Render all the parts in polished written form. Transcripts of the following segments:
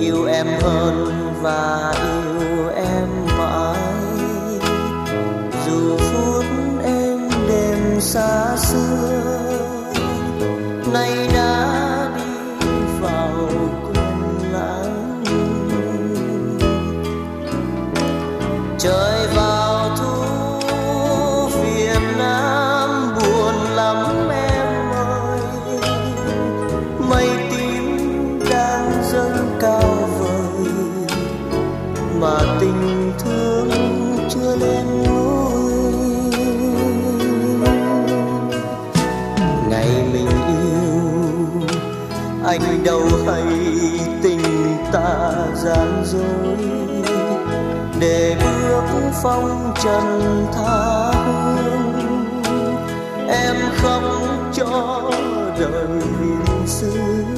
yêu em hơn và yêu em mãi, dù phút em đêm xa xưa nay đã đi vào quên lãng. Trời vào thu Việt Nam buồn lắm em ơi, mây tím đang dâng cao vời mà tình thương chưa lên ngôi. Ngày mình yêu anh đâu hay tình ta gian dối, để bước phong trần tha hương em khóc cho đời viên xứ.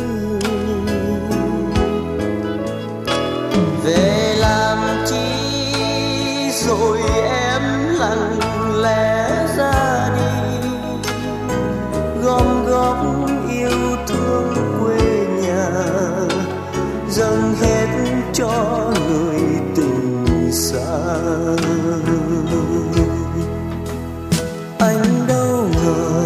Về làm chi rồi em lặng lẽ ra đi, gom góp yêu thương quê nhà dâng hết cho người tình xa. Anh đâu ngờ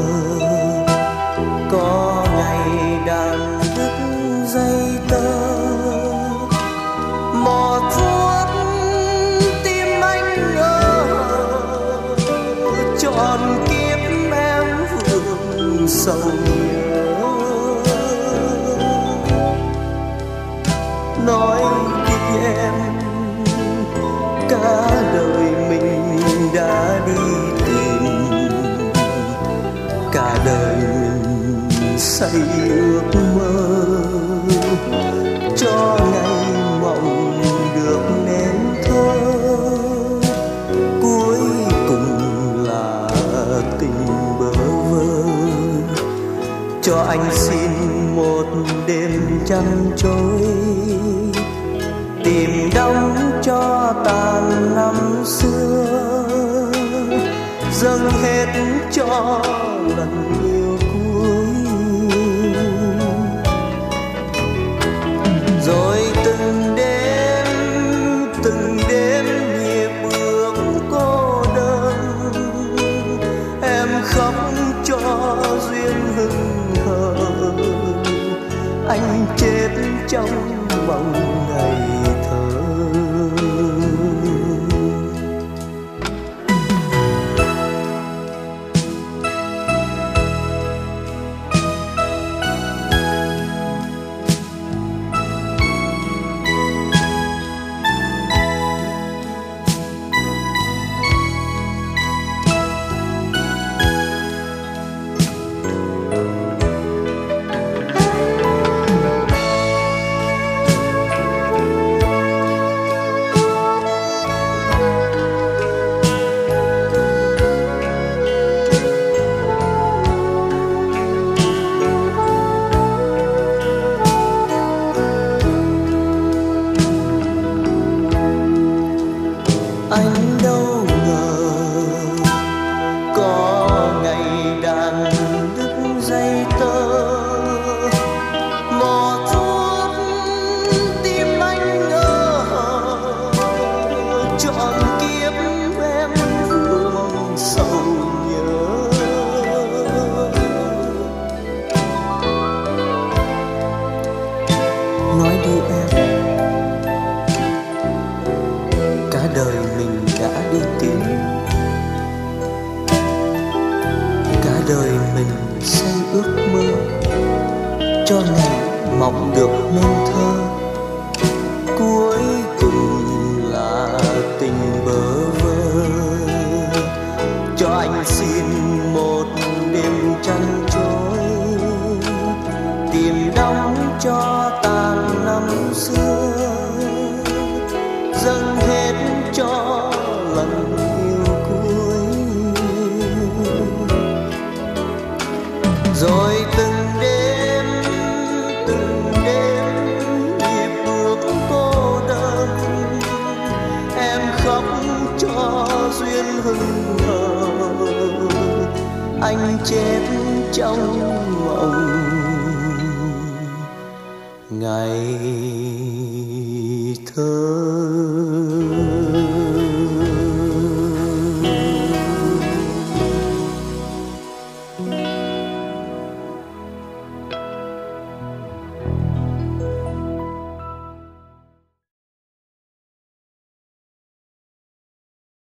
có ngày đàn đứt dây tơ, một phút tim anh ngỡ trọn kiếp em vương sầu nhớ. Nói đi em, cả đời mình đã đi tìm, cả đời mình say ước mơ cho ngày mộng được nên thơ, cuối cùng là tình bơ vơ. Cho anh xin một đêm chăn trôi, tìm đóng cho tàn năm xưa, dâng hết cho lần yêu cuối. Rồi từng đêm nhịp bước cô đơn, em khóc cho duyên hững hờ, anh chết trong mộng ngày thơ. Anh đâu ngờ có ngày đàn đứt dây tơ, một phút tim anh ngỡ trọn kiếp em vương sầu nhớ. Nói đi em, cả đời mình đã đi tìm, cả đời mình say ước mơ cho ngày mộng được nên thơ, cuối cùng là tình bơ vơ. Cho anh xin một đêm chăn trôi, tìm đóng cho tàn năm xưa, dâng hết cho lần yêu cuối. Rồi từng đêm nhịp bước cô đơn, em khóc cho duyên hững hờ, anh chết trong mộng ngày thơ